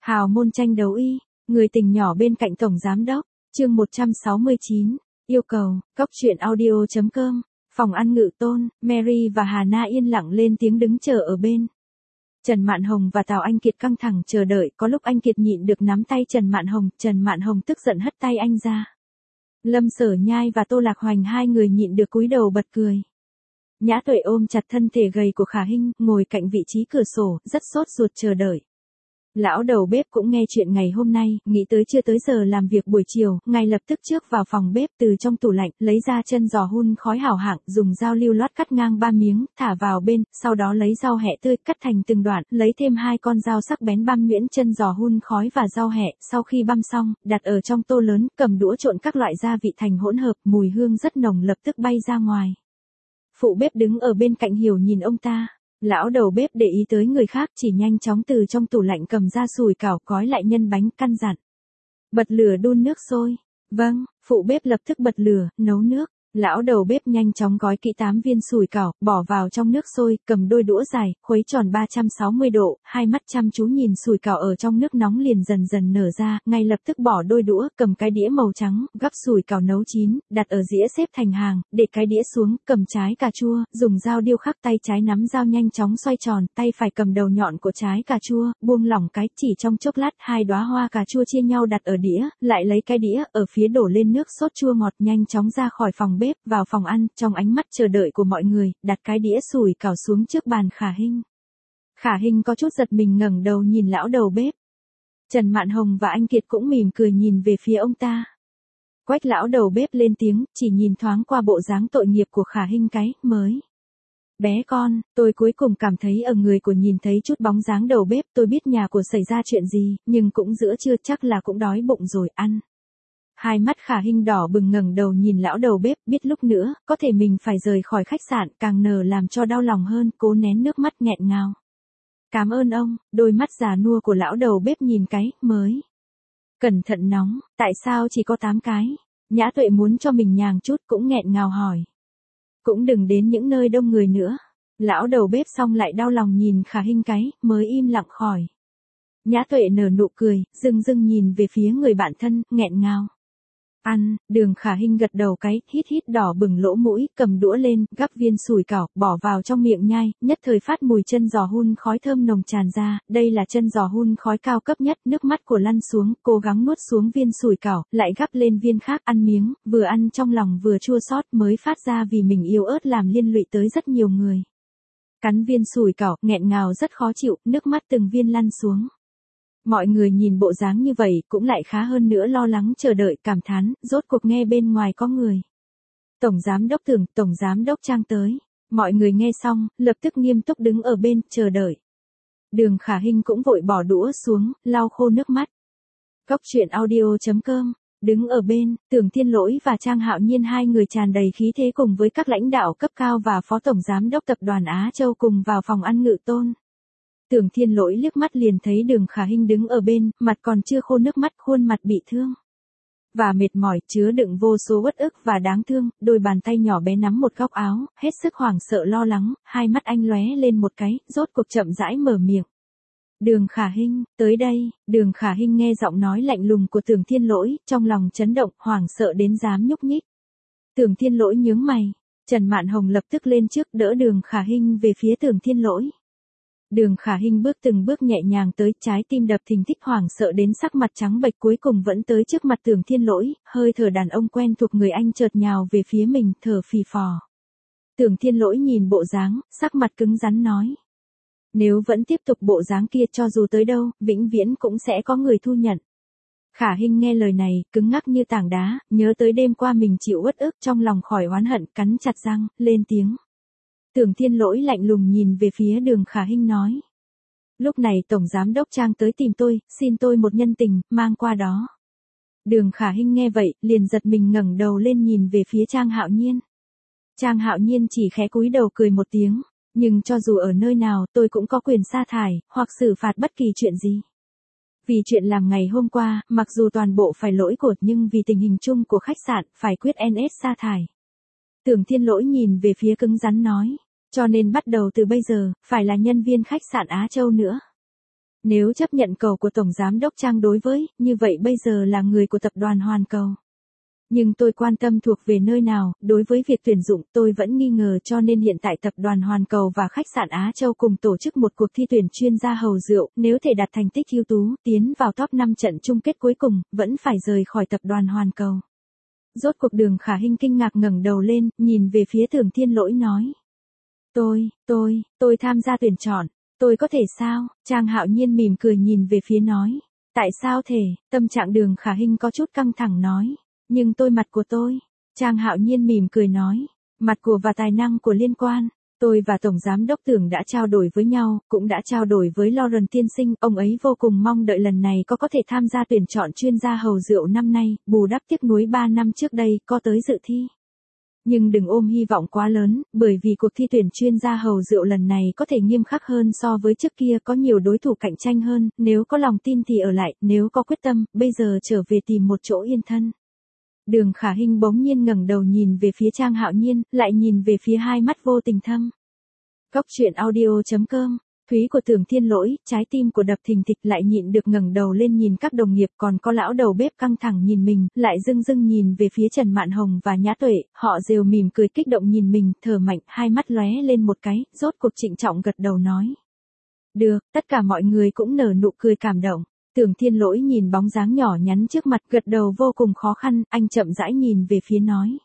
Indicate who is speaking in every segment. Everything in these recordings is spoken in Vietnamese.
Speaker 1: Hào môn tranh đấu y, người tình nhỏ bên cạnh tổng giám đốc, chương 169, yêu cầu, cóc truyện audio.com, phòng ăn Ngự Tôn, Mary và Hà Na yên lặng lên tiếng đứng chờ ở bên. Trần Mạn Hồng và Tào Anh Kiệt căng thẳng chờ đợi, có lúc anh Kiệt nhịn được nắm tay Trần Mạn Hồng tức giận hất tay anh ra. Lâm Sở Nhai và Tô Lạc Hoành hai người nhịn được cúi đầu bật cười. Nhã Tuệ ôm chặt thân thể gầy của Khả Hinh, ngồi cạnh vị trí cửa sổ, rất sốt ruột chờ đợi. Lão đầu bếp cũng nghe chuyện ngày hôm nay, nghĩ tới chưa tới giờ làm việc buổi chiều, ngay lập tức trước vào phòng bếp từ trong tủ lạnh, lấy ra chân giò hun khói hảo hạng, dùng dao lưu loát cắt ngang 3 miếng, thả vào bên, sau đó lấy rau hẹ tươi cắt thành từng đoạn, lấy thêm 2 con dao sắc bén băm nhuyễn chân giò hun khói và rau hẹ, sau khi băm xong, đặt ở trong tô lớn, cầm đũa trộn các loại gia vị thành hỗn hợp, mùi hương rất nồng lập tức bay ra ngoài. Phụ bếp đứng ở bên cạnh hiểu nhìn ông ta. Lão đầu bếp để ý tới người khác chỉ nhanh chóng từ trong tủ lạnh cầm ra sủi cảo gói lại nhân bánh căn dặn. Bật lửa đun nước sôi. Vâng, phụ bếp lập tức bật lửa, nấu nước. Lão đầu bếp nhanh chóng gói kỹ 8 viên sủi cảo, bỏ vào trong nước sôi, cầm đôi đũa dài, khuấy tròn 360 độ, hai mắt chăm chú nhìn sủi cảo ở trong nước nóng liền dần dần nở ra, ngay lập tức bỏ đôi đũa, cầm cái đĩa màu trắng, gắp sủi cảo nấu chín, đặt ở dĩa xếp thành hàng, để cái đĩa xuống, cầm trái cà chua, dùng dao điêu khắc tay trái nắm dao nhanh chóng xoay tròn, tay phải cầm đầu nhọn của trái cà chua, buông lỏng cái, chỉ trong chốc lát 2 đóa hoa cà chua chia nhau đặt ở đĩa, lại lấy cái đĩa, ở phía đổ lên nước sốt chua ngọt nhanh chóng ra khỏi phòng bếp, vào phòng ăn, trong ánh mắt chờ đợi của mọi người, đặt cái đĩa sủi cảo xuống trước bàn Khả Hinh. Khả Hinh có chút giật mình ngẩng đầu nhìn lão đầu bếp. Trần Mạn Hồng và anh Kiệt cũng mỉm cười nhìn về phía ông ta. Quách lão đầu bếp lên tiếng, chỉ nhìn thoáng qua bộ dáng tội nghiệp của Khả Hinh cái, mới. Bé con, tôi cuối cùng cảm thấy ở người của nhìn thấy chút bóng dáng đầu bếp, tôi biết nhà của xảy ra chuyện gì, nhưng cũng giữa trưa chắc là cũng đói bụng rồi, ăn. Hai mắt Khả Hinh đỏ bừng ngẩng đầu nhìn lão đầu bếp, biết lúc nữa, có thể mình phải rời khỏi khách sạn, càng nở làm cho đau lòng hơn, cố nén nước mắt nghẹn ngào. Cảm ơn ông, đôi mắt già nua của lão đầu bếp nhìn cái, mới. Cẩn thận nóng, tại sao chỉ có 8 cái? Nhã Tuệ muốn cho mình nhàng chút cũng nghẹn ngào hỏi. Cũng đừng đến những nơi đông người nữa. Lão đầu bếp xong lại đau lòng nhìn Khả Hinh cái, mới im lặng khỏi. Nhã Tuệ nở nụ cười, dưng nhìn về phía người bạn thân, nghẹn ngào. Ăn, Đường Khả Hinh gật đầu cái, hít đỏ bừng lỗ mũi, cầm đũa lên, gắp viên sủi cảo, bỏ vào trong miệng nhai, nhất thời phát mùi chân giò hun khói thơm nồng tràn ra, đây là chân giò hun khói cao cấp nhất, nước mắt của lăn xuống, cố gắng nuốt xuống viên sủi cảo, lại gắp lên viên khác ăn miếng, vừa ăn trong lòng vừa chua xót mới phát ra vì mình yếu ớt làm liên lụy tới rất nhiều người. Cắn viên sủi cảo, nghẹn ngào rất khó chịu, nước mắt từng viên lăn xuống. Mọi người nhìn bộ dáng như vậy cũng lại khá hơn nữa lo lắng chờ đợi cảm thán, rốt cuộc nghe bên ngoài có người. Tổng giám đốc Tưởng, tổng giám đốc Trang tới. Mọi người nghe xong, lập tức nghiêm túc đứng ở bên, chờ đợi. Đường Khả Hinh cũng vội bỏ đũa xuống, lau khô nước mắt. Cóc truyện audio.com, đứng ở bên, Tưởng Thiên Lỗi và Trang Hạo Nhiên hai người tràn đầy khí thế cùng với các lãnh đạo cấp cao và phó tổng giám đốc tập đoàn Á Châu cùng vào phòng ăn Ngự Tôn. Tưởng Thiên Lỗi liếc mắt liền thấy Đường Khả Hinh đứng ở bên, mặt còn chưa khô nước mắt, khuôn mặt bị thương và mệt mỏi, chứa đựng vô số uất ức và đáng thương, đôi bàn tay nhỏ bé nắm một góc áo, hết sức hoảng sợ lo lắng, hai mắt anh lóe lên một cái, rốt cuộc chậm rãi mở miệng. Đường Khả Hinh, tới đây. Đường Khả Hinh nghe giọng nói lạnh lùng của Tưởng Thiên Lỗi, trong lòng chấn động, hoảng sợ đến dám nhúc nhích. Tưởng Thiên Lỗi nhướng mày, Trần Mạn Hồng lập tức lên trước đỡ Đường Khả Hinh về phía Tưởng Thiên Lỗi. Đường Khả Hinh bước từng bước nhẹ nhàng tới, trái tim đập thình thịch hoảng sợ đến sắc mặt trắng bệch, cuối cùng vẫn tới trước mặt Tưởng Thiên Lỗi, hơi thở đàn ông quen thuộc người anh chợt nhào về phía mình, thở phì phò. Tưởng Thiên Lỗi nhìn bộ dáng, sắc mặt cứng rắn nói. Nếu vẫn tiếp tục bộ dáng kia cho dù tới đâu, vĩnh viễn cũng sẽ có người thu nhận. Khả Hinh nghe lời này, cứng ngắc như tảng đá, nhớ tới đêm qua mình chịu uất ức trong lòng khỏi oán hận, cắn chặt răng, lên tiếng. Tưởng Thiên Lỗi lạnh lùng nhìn về phía Đường Khả Hinh nói. Lúc này tổng giám đốc Trang tới tìm tôi, xin tôi một nhân tình, mang qua đó. Đường Khả Hinh nghe vậy, liền giật mình ngẩng đầu lên nhìn về phía Trang Hạo Nhiên. Trang Hạo Nhiên chỉ khẽ cúi đầu cười một tiếng, nhưng cho dù ở nơi nào tôi cũng có quyền sa thải, hoặc xử phạt bất kỳ chuyện gì. Vì chuyện làm ngày hôm qua, mặc dù toàn bộ phải lỗi cột nhưng vì tình hình chung của khách sạn, phải quyết NS sa thải. Tưởng Thiên Lỗi nhìn về phía cứng rắn nói. Cho nên bắt đầu từ bây giờ, phải là nhân viên khách sạn Á Châu nữa. Nếu chấp nhận cầu của Tổng Giám đốc Trang đối với, như vậy bây giờ là người của tập đoàn Hoàn Cầu. Nhưng tôi quan tâm thuộc về nơi nào, đối với việc tuyển dụng tôi vẫn nghi ngờ cho nên hiện tại tập đoàn Hoàn Cầu và khách sạn Á Châu cùng tổ chức một cuộc thi tuyển chuyên gia hầu rượu, nếu thể đạt thành tích ưu tú, tiến vào top 5 trận chung kết cuối cùng, vẫn phải rời khỏi tập đoàn Hoàn Cầu. Rốt cuộc Đường Khả Hinh kinh ngạc ngẩng đầu lên, nhìn về phía Tưởng Thiên Lỗi nói. Tôi tham gia tuyển chọn, tôi có thể sao? Trang Hạo Nhiên mỉm cười nhìn về phía nói. Tại sao thể? Tâm trạng Đường Khả Hinh có chút căng thẳng nói. Nhưng mặt của tôi. Trang Hạo Nhiên mỉm cười nói. Mặt của và tài năng của liên quan. Tôi và Tổng Giám đốc Tưởng đã trao đổi với nhau, cũng đã trao đổi với Lauren tiên sinh, ông ấy vô cùng mong đợi lần này có thể tham gia tuyển chọn chuyên gia hầu rượu năm nay, bù đắp tiếc nuối 3 năm trước đây có tới dự thi. Nhưng đừng ôm hy vọng quá lớn, bởi vì cuộc thi tuyển chuyên gia hầu rượu lần này có thể nghiêm khắc hơn so với trước kia, có nhiều đối thủ cạnh tranh hơn, nếu có lòng tin thì ở lại, nếu có quyết tâm, bây giờ trở về tìm một chỗ yên thân. Đường Khả Hinh bỗng nhiên ngẩng đầu nhìn về phía Trang Hạo Nhiên, lại nhìn về phía hai mắt vô tình thâm. Góc truyện audio.com, Thúy của Tưởng Thiên Lỗi, trái tim của đập thình thịch lại nhịn được ngẩng đầu lên nhìn các đồng nghiệp, còn có lão đầu bếp căng thẳng nhìn mình, lại dưng nhìn về phía Trần Mạn Hồng và Nhã Tuệ, họ rều mỉm cười kích động nhìn mình, thở mạnh, hai mắt lóe lên một cái, rốt cuộc trịnh trọng gật đầu nói. Được, tất cả mọi người cũng nở nụ cười cảm động. Tưởng Thiên Lỗi nhìn bóng dáng nhỏ nhắn trước mặt, gật đầu vô cùng khó khăn, anh chậm rãi nhìn về phía nói.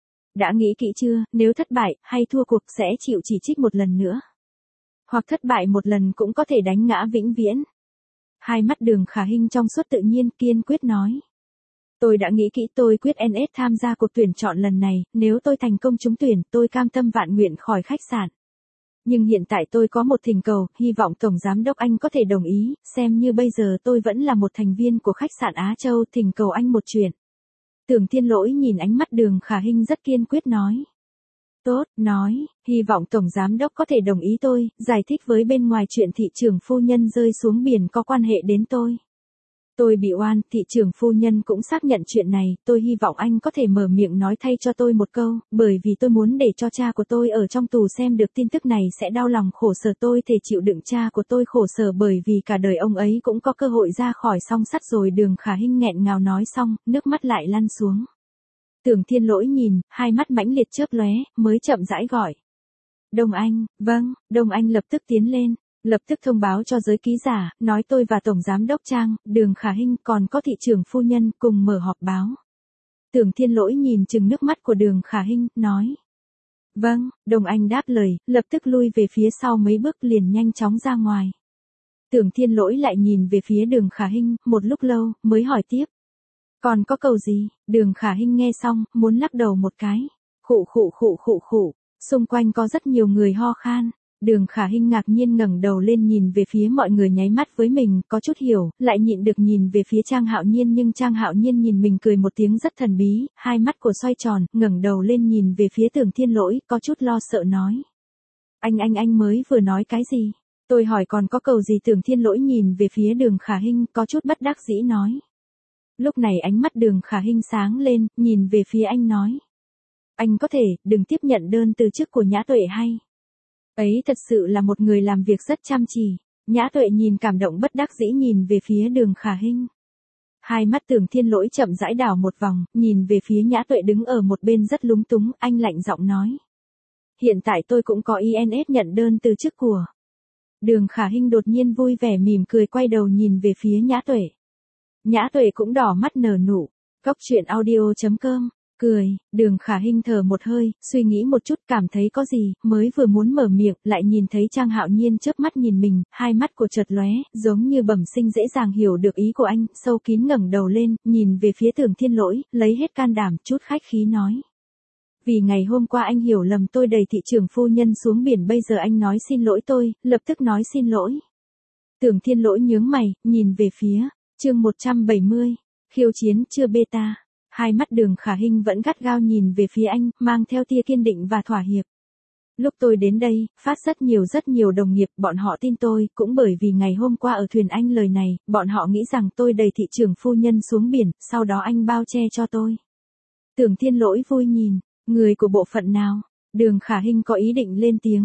Speaker 1: Đã nghĩ kỹ chưa, nếu thất bại, hay thua cuộc sẽ chịu chỉ trích một lần nữa. Hoặc thất bại một lần cũng có thể đánh ngã vĩnh viễn. Hai mắt Đường Khả Hinh trong suốt tự nhiên kiên quyết nói. Tôi đã nghĩ kỹ, tôi quyết NS tham gia cuộc tuyển chọn lần này, nếu tôi thành công trúng tuyển, tôi cam tâm vạn nguyện khỏi khách sạn. Nhưng hiện tại tôi có một thỉnh cầu, hy vọng Tổng Giám đốc anh có thể đồng ý, xem như bây giờ tôi vẫn là một thành viên của khách sạn Á Châu, thỉnh cầu anh một chuyện. Tưởng Thiên Lỗi nhìn ánh mắt Đường Khả Hinh rất kiên quyết nói. Tốt, nói, hy vọng Tổng Giám đốc có thể đồng ý tôi, giải thích với bên ngoài chuyện thị trưởng phu nhân rơi xuống biển có quan hệ đến tôi. Tôi bị oan, thị trưởng phu nhân cũng xác nhận chuyện này, tôi hy vọng anh có thể mở miệng nói thay cho tôi một câu, bởi vì tôi muốn để cho cha của tôi ở trong tù xem được tin tức này sẽ đau lòng khổ sở, tôi thể chịu đựng cha của tôi khổ sở bởi vì cả đời ông ấy cũng có cơ hội ra khỏi song sắt rồi. Đường Khả Hinh nghẹn ngào nói xong, nước mắt lại lăn xuống. Tưởng Thiên Lỗi nhìn, hai mắt mãnh liệt chớp lóe, mới chậm rãi gọi. Đông Anh, vâng, Đông Anh lập tức tiến lên. Lập tức thông báo cho giới ký giả, nói tôi và Tổng Giám đốc Trang, Đường Khả Hinh còn có thị trưởng phu nhân cùng mở họp báo. Tưởng Thiên Lỗi nhìn chừng nước mắt của Đường Khả Hinh, nói. Vâng, Đông Anh đáp lời, lập tức lui về phía sau mấy bước liền nhanh chóng ra ngoài. Tưởng Thiên Lỗi lại nhìn về phía Đường Khả Hinh, một lúc lâu, mới hỏi tiếp. Còn có cầu gì? Đường Khả Hinh nghe xong, muốn lắc đầu một cái. Khụ. Xung quanh có rất nhiều người ho khan. Đường Khả Hinh ngạc nhiên ngẩng đầu lên nhìn về phía mọi người nháy mắt với mình, có chút hiểu, lại nhịn được nhìn về phía Trang Hạo Nhiên, nhưng Trang Hạo Nhiên nhìn mình cười một tiếng rất thần bí, hai mắt của xoay tròn, ngẩng đầu lên nhìn về phía Tưởng Thiên Lỗi, có chút lo sợ nói. Anh mới vừa nói cái gì? Tôi hỏi còn có cầu gì? Tưởng Thiên Lỗi nhìn về phía Đường Khả Hinh, có chút bất đắc dĩ nói. Lúc này ánh mắt Đường Khả Hinh sáng lên, nhìn về phía anh nói. Anh có thể, đừng tiếp nhận đơn từ chức của Nhã Tuệ hay? Ấy thật sự là một người làm việc rất chăm chỉ. Nhã Tuệ nhìn cảm động bất đắc dĩ nhìn về phía Đường Khả Hinh. Hai mắt Tưởng Thiên Lỗi chậm rãi đảo một vòng, nhìn về phía Nhã Tuệ đứng ở một bên rất lúng túng, anh lạnh giọng nói. Hiện tại tôi cũng có INS nhận đơn từ chức của. Đường Khả Hinh đột nhiên vui vẻ mỉm cười quay đầu nhìn về phía Nhã Tuệ. Nhã Tuệ cũng đỏ mắt nở nụ. Góc truyện audio.com. Cười, Đường Khả Hinh thở một hơi, suy nghĩ một chút cảm thấy có gì, mới vừa muốn mở miệng, lại nhìn thấy Trang Hạo Nhiên chớp mắt nhìn mình, hai mắt của chợt lóe, giống như bẩm sinh dễ dàng hiểu được ý của anh, sâu kín ngẩng đầu lên, nhìn về phía Tưởng Thiên Lỗi, lấy hết can đảm, chút khách khí nói. Vì ngày hôm qua anh hiểu lầm tôi đẩy thị trưởng phu nhân xuống biển, bây giờ anh nói xin lỗi tôi, lập tức nói xin lỗi. Tưởng Thiên Lỗi nhướng mày, nhìn về phía, chương 170, khiêu chiến chưa beta. Hai mắt Đường Khả Hinh vẫn gắt gao nhìn về phía anh, mang theo tia kiên định và thỏa hiệp. Lúc tôi đến đây, phát rất nhiều đồng nghiệp, bọn họ tin tôi, cũng bởi vì ngày hôm qua ở thuyền anh lời này, bọn họ nghĩ rằng tôi đẩy thị trưởng phu nhân xuống biển, sau đó anh bao che cho tôi. Tưởng Thiên Lỗi vui nhìn, người của bộ phận nào? Đường Khả Hinh có ý định lên tiếng.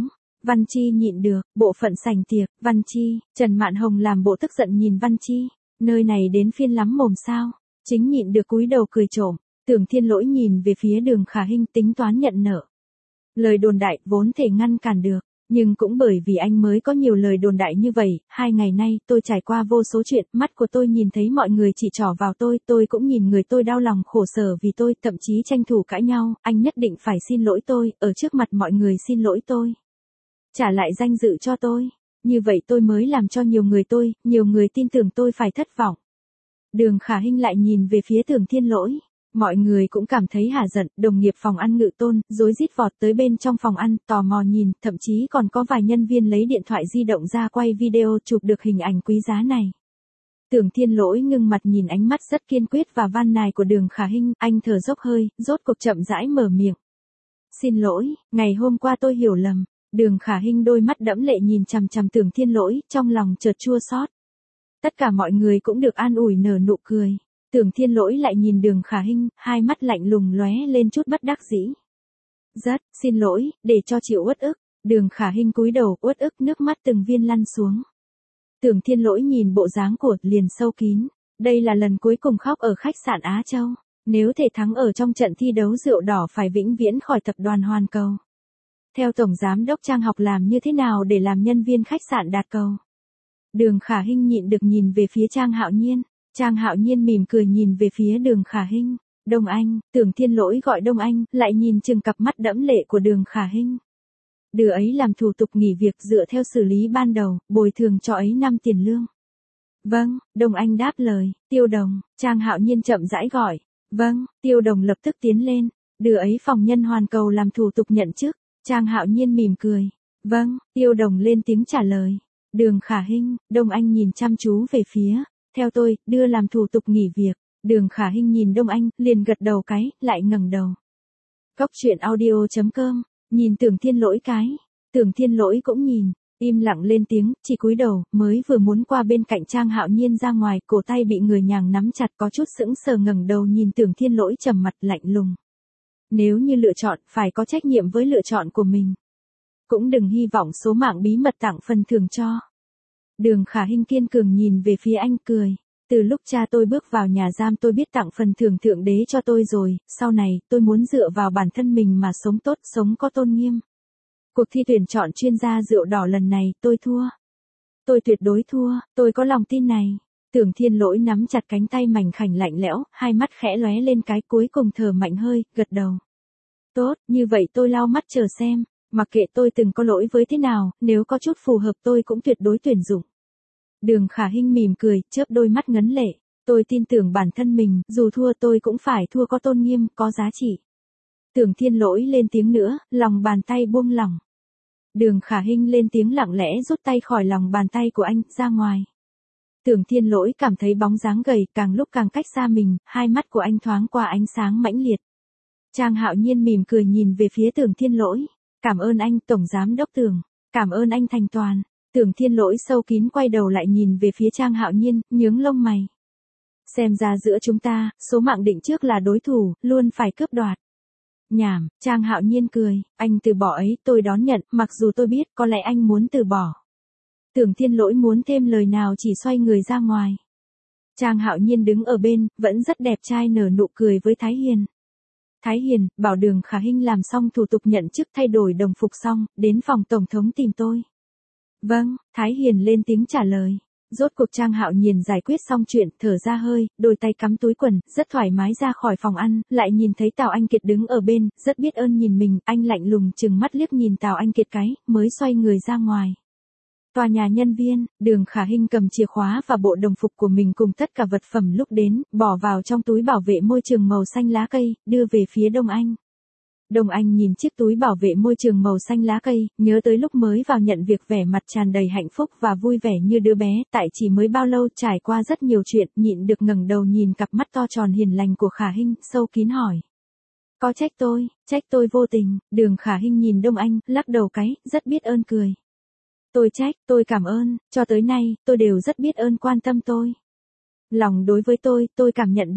Speaker 1: Văn Chi nhịn được, bộ phận sảnh tiệc, Văn Chi, Trần Mạn Hồng làm bộ tức giận nhìn Văn Chi, nơi này đến phiên lắm mồm sao, chính nhịn được cúi đầu cười trộm, Tưởng Thiên Lỗi nhìn về phía Đường Khả Hinh tính toán nhận nợ. Lời đồn đại vốn thể ngăn cản được, nhưng cũng bởi vì anh mới có nhiều lời đồn đại như vậy, 2 ngày nay tôi trải qua vô số chuyện, mắt của tôi nhìn thấy mọi người chỉ trỏ vào tôi cũng nhìn người tôi đau lòng khổ sở vì tôi, thậm chí tranh thủ cãi nhau, anh nhất định phải xin lỗi tôi, ở trước mặt mọi người xin lỗi tôi. Trả lại danh dự cho tôi, như vậy tôi mới làm cho nhiều người tin tưởng tôi phải thất vọng. Đường Khả Hinh lại nhìn về phía Tưởng Thiên Lỗi. Mọi người cũng cảm thấy hả giận, đồng nghiệp phòng ăn Ngự Tôn, rối rít vọt tới bên trong phòng ăn, tò mò nhìn, thậm chí còn có vài nhân viên lấy điện thoại di động ra quay video chụp được hình ảnh quý giá này. Tưởng Thiên Lỗi ngưng mặt nhìn ánh mắt rất kiên quyết và van nài của Đường Khả Hinh, anh thở dốc hơi, rốt cuộc chậm rãi mở miệng. Xin lỗi, ngày hôm qua tôi hiểu lầm. Đường Khả Hinh đôi mắt đẫm lệ nhìn chằm chằm Tưởng Thiên Lỗi, trong lòng chợt chua xót. Tất cả mọi người cũng được an ủi nở nụ cười. Tưởng Thiên Lỗi lại nhìn Đường Khả Hinh, hai mắt lạnh lùng lóe lên chút bất đắc dĩ. Rất, xin lỗi, để cho chịu uất ức. Đường Khả Hinh cúi đầu, uất ức nước mắt từng viên lăn xuống. Tưởng Thiên Lỗi nhìn bộ dáng của liền sâu kín. Đây là lần cuối cùng khóc ở khách sạn Á Châu. Nếu thể thắng ở trong trận thi đấu rượu đỏ phải vĩnh viễn khỏi tập đoàn Hoàn Cầu. Theo Tổng Giám đốc Trang học làm như thế nào để làm nhân viên khách sạn đạt cầu? Đường Khả Hinh nhịn được nhìn về phía Trang Hạo Nhiên. Trang Hạo Nhiên mỉm cười nhìn về phía Đường Khả Hinh. Đông Anh, Tưởng Thiên Lỗi gọi Đông Anh, lại nhìn chừng cặp mắt đẫm lệ của Đường Khả Hinh. Đứa ấy làm thủ tục nghỉ việc dựa theo xử lý ban đầu, bồi thường cho ấy 5 tiền lương. Vâng, Đông Anh đáp lời. Tiêu Đồng, Trang Hạo Nhiên chậm rãi gọi. Vâng, Tiêu Đồng lập tức tiến lên. Đứa ấy phòng nhân Hoàn Cầu làm thủ tục nhận chức. Trang Hạo Nhiên mỉm cười. Vâng, Tiêu Đồng lên tiếng trả lời. Đường Khả Hinh, Đông Anh nhìn chăm chú về phía. Theo tôi, đưa làm thủ tục nghỉ việc. Đường Khả Hinh nhìn Đông Anh, liền gật đầu cái, lại ngẩng đầu. Cóc truyện audio.com, nhìn Tưởng Thiên Lỗi cái. Tưởng Thiên Lỗi cũng nhìn, im lặng lên tiếng, chỉ cúi đầu, mới vừa muốn qua bên cạnh Trang Hạo Nhiên ra ngoài, cổ tay bị người nhàng nắm chặt có chút sững sờ ngẩng đầu nhìn Tưởng Thiên Lỗi trầm mặt lạnh lùng. Nếu như lựa chọn, phải có trách nhiệm với lựa chọn của mình. Cũng đừng hy vọng số mạng bí mật tặng phần thưởng cho. Đường Khả Hinh kiên cường nhìn về phía anh cười. Từ lúc cha tôi bước vào nhà giam tôi biết tặng phần thưởng thượng đế cho tôi rồi, sau này, tôi muốn dựa vào bản thân mình mà sống tốt, sống có tôn nghiêm. Cuộc thi tuyển chọn chuyên gia rượu đỏ lần này, tôi thua. Tôi tuyệt đối thua, tôi có lòng tin này. Tưởng Thiên Lỗi nắm chặt cánh tay mảnh khảnh lạnh lẽo, hai mắt khẽ lóe lên cái cuối cùng thở mạnh hơi, gật đầu. Tốt, như vậy tôi lau mắt chờ xem. Mặc kệ tôi từng có lỗi với thế nào, nếu có chút phù hợp tôi cũng tuyệt đối tuyển dụng. Đường Khả Hinh mỉm cười, chớp đôi mắt ngấn lệ. Tôi tin tưởng bản thân mình, dù thua tôi cũng phải thua có tôn nghiêm, có giá trị. Tưởng Thiên Lỗi lên tiếng nữa, lòng bàn tay buông lỏng. Đường Khả Hinh lên tiếng lặng lẽ rút tay khỏi lòng bàn tay của anh, ra ngoài. Tưởng Thiên Lỗi cảm thấy bóng dáng gầy, càng lúc càng cách xa mình, hai mắt của anh thoáng qua ánh sáng mãnh liệt. Trang Hạo Nhiên mỉm cười nhìn về phía Tưởng Thiên Lỗi. Cảm ơn anh, Tổng Giám đốc Tưởng. Cảm ơn anh thành toàn. Tưởng Thiên Lỗi sâu kín quay đầu lại nhìn về phía Trang Hạo Nhiên, nhướng lông mày. Xem ra giữa chúng ta, số mạng định trước là đối thủ, luôn phải cướp đoạt. Nhảm, Trang Hạo Nhiên cười, anh từ bỏ ấy, tôi đón nhận, mặc dù tôi biết có lẽ anh muốn từ bỏ. Tưởng Thiên Lỗi muốn thêm lời nào chỉ xoay người ra ngoài. Trang Hạo Nhiên đứng ở bên, vẫn rất đẹp trai nở nụ cười với Thái Hiền. Thái Hiền, bảo Đường Khả Hinh làm xong thủ tục nhận chức thay đổi đồng phục xong, đến phòng tổng thống tìm tôi. Vâng, Thái Hiền lên tiếng trả lời. Rốt cuộc Trang Hạo Nhiên giải quyết xong chuyện, thở ra hơi, đôi tay cắm túi quần, rất thoải mái ra khỏi phòng ăn, lại nhìn thấy Tào Anh Kiệt đứng ở bên, rất biết ơn nhìn mình, anh lạnh lùng chừng mắt liếc nhìn Tào Anh Kiệt cái, mới xoay người ra ngoài. Tòa nhà nhân viên, Đường Khả Hinh cầm chìa khóa và bộ đồng phục của mình cùng tất cả vật phẩm lúc đến, bỏ vào trong túi bảo vệ môi trường màu xanh lá cây, đưa về phía Đông Anh. Đông Anh nhìn chiếc túi bảo vệ môi trường màu xanh lá cây, nhớ tới lúc mới vào nhận việc vẻ mặt tràn đầy hạnh phúc và vui vẻ như đứa bé, tại chỉ mới bao lâu trải qua rất nhiều chuyện, nhịn được ngẩng đầu nhìn cặp mắt to tròn hiền lành của Khả Hinh, sâu kín hỏi. Có trách tôi vô tình, Đường Khả Hinh nhìn Đông Anh, lắc đầu cái, rất biết ơn cười. Tôi cảm ơn, cho tới nay, tôi đều rất biết ơn quan tâm tôi. Lòng đối với tôi cảm nhận được.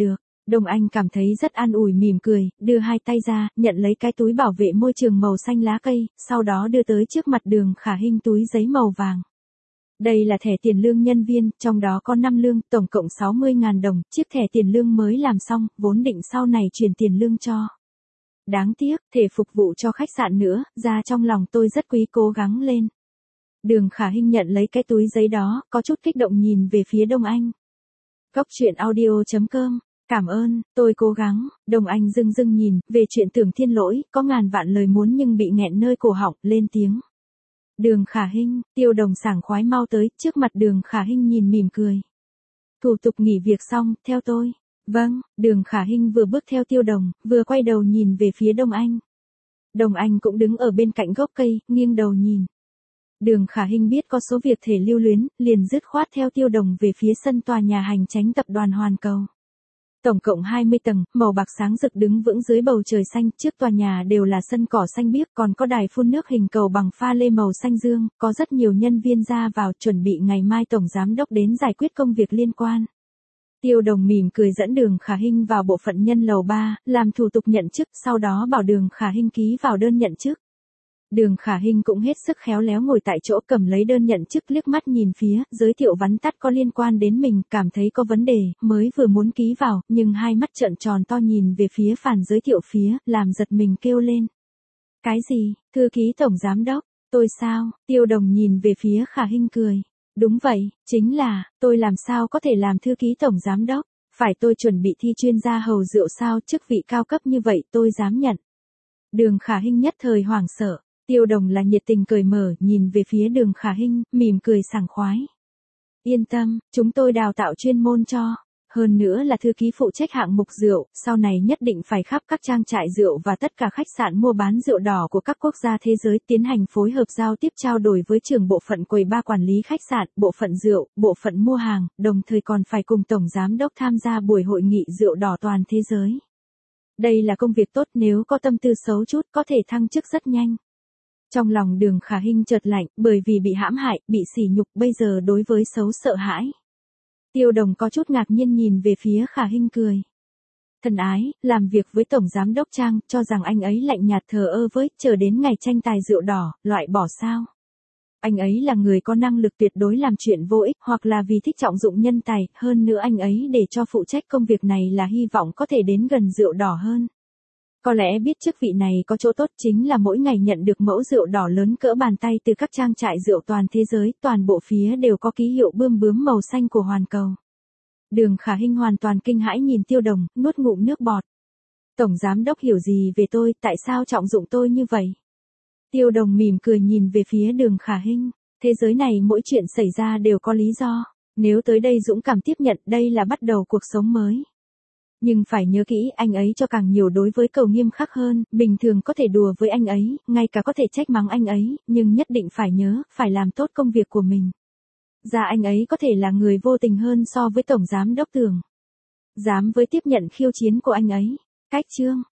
Speaker 1: Đông Anh cảm thấy rất an ủi mỉm cười, đưa hai tay ra, nhận lấy cái túi bảo vệ môi trường màu xanh lá cây, sau đó đưa tới trước mặt Đường Khả Hinh túi giấy màu vàng. Đây là thẻ tiền lương nhân viên, trong đó có 5 lương, tổng cộng 60.000 đồng, chiếc thẻ tiền lương mới làm xong, vốn định sau này chuyển tiền lương cho. Đáng tiếc, thể phục vụ cho khách sạn nữa, ra trong lòng tôi rất quý cố gắng lên. Đường Khả Hinh nhận lấy cái túi giấy đó, có chút kích động nhìn về phía Đông Anh. Cốc truyện audio.com, cảm ơn, tôi cố gắng. Đông Anh dưng dưng nhìn, về chuyện Tưởng Thiên Lỗi, có ngàn vạn lời muốn nhưng bị nghẹn nơi cổ họng, lên tiếng. Đường Khả Hinh, Tiêu Đồng sảng khoái mau tới, trước mặt Đường Khả Hinh nhìn mỉm cười. Thủ tục nghỉ việc xong, theo tôi. Vâng, Đường Khả Hinh vừa bước theo Tiêu Đồng, vừa quay đầu nhìn về phía Đông Anh. Đông Anh cũng đứng ở bên cạnh gốc cây, nghiêng đầu nhìn. Đường Khả Hinh biết có số việc thể lưu luyến, liền dứt khoát theo Tiêu Đồng về phía sân tòa nhà hành chánh tập đoàn Hoàn Cầu. Tổng cộng 20 tầng, màu bạc sáng rực đứng vững dưới bầu trời xanh, trước tòa nhà đều là sân cỏ xanh biếc, còn có đài phun nước hình cầu bằng pha lê màu xanh dương, có rất nhiều nhân viên ra vào chuẩn bị ngày mai tổng giám đốc đến giải quyết công việc liên quan. Tiêu Đồng mỉm cười dẫn Đường Khả Hinh vào bộ phận nhân lầu 3, làm thủ tục nhận chức, sau đó bảo Đường Khả Hinh ký vào đơn nhận chức. Đường Khả Hinh cũng hết sức khéo léo ngồi tại chỗ cầm lấy đơn nhận chức, liếc mắt nhìn phía, giới thiệu vắn tắt có liên quan đến mình, cảm thấy có vấn đề, mới vừa muốn ký vào, nhưng hai mắt trợn tròn to nhìn về phía phản giới thiệu phía, làm giật mình kêu lên. Cái gì, thư ký tổng giám đốc, tôi sao? Tiêu Đồng nhìn về phía Khả Hinh cười. Đúng vậy, chính là, tôi làm sao có thể làm thư ký tổng giám đốc, phải tôi chuẩn bị thi chuyên gia hầu rượu sao, chức vị cao cấp như vậy tôi dám nhận. Đường Khả Hinh nhất thời hoảng sợ. Tiêu Đồng là nhiệt tình cởi mở, nhìn về phía Đường Khả Hinh, mỉm cười sảng khoái. Yên tâm, chúng tôi đào tạo chuyên môn cho. Hơn nữa là thư ký phụ trách hạng mục rượu, sau này nhất định phải khắp các trang trại rượu và tất cả khách sạn mua bán rượu đỏ của các quốc gia thế giới tiến hành phối hợp giao tiếp trao đổi với trưởng bộ phận quầy ba quản lý khách sạn, bộ phận rượu, bộ phận mua hàng, đồng thời còn phải cùng tổng giám đốc tham gia buổi hội nghị rượu đỏ toàn thế giới. Đây là công việc tốt, nếu có tâm tư xấu chút có thể thăng chức rất nhanh. Trong lòng Đường Khả Hinh chợt lạnh, bởi vì bị hãm hại, bị sỉ nhục, bây giờ đối với xấu sợ hãi. Tiêu Đồng có chút ngạc nhiên nhìn về phía Khả Hinh cười. Thân ái, làm việc với Tổng Giám đốc Trang, cho rằng anh ấy lạnh nhạt thờ ơ với, chờ đến ngày tranh tài rượu đỏ, loại bỏ sao? Anh ấy là người có năng lực tuyệt đối làm chuyện vô ích, hoặc là vì thích trọng dụng nhân tài, hơn nữa anh ấy để cho phụ trách công việc này là hy vọng có thể đến gần rượu đỏ hơn. Có lẽ biết chức vị này có chỗ tốt chính là mỗi ngày nhận được mẫu rượu đỏ lớn cỡ bàn tay từ các trang trại rượu toàn thế giới, toàn bộ phía đều có ký hiệu bươm bướm màu xanh của Hoàn Cầu. Đường Khả Hinh hoàn toàn kinh hãi nhìn Tiêu Đồng, nuốt ngụm nước bọt. Tổng giám đốc hiểu gì về tôi, tại sao trọng dụng tôi như vậy? Tiêu Đồng mỉm cười nhìn về phía Đường Khả Hinh, thế giới này mỗi chuyện xảy ra đều có lý do, nếu tới đây dũng cảm tiếp nhận, đây là bắt đầu cuộc sống mới. Nhưng phải nhớ kỹ, anh ấy cho càng nhiều đối với Cầu nghiêm khắc hơn, bình thường có thể đùa với anh ấy, ngay cả có thể trách mắng anh ấy, nhưng nhất định phải nhớ, phải làm tốt công việc của mình. Dạ anh ấy có thể là người vô tình hơn so với Tổng Giám đốc Tưởng. Dám với tiếp nhận khiêu chiến của anh ấy. Cách chương.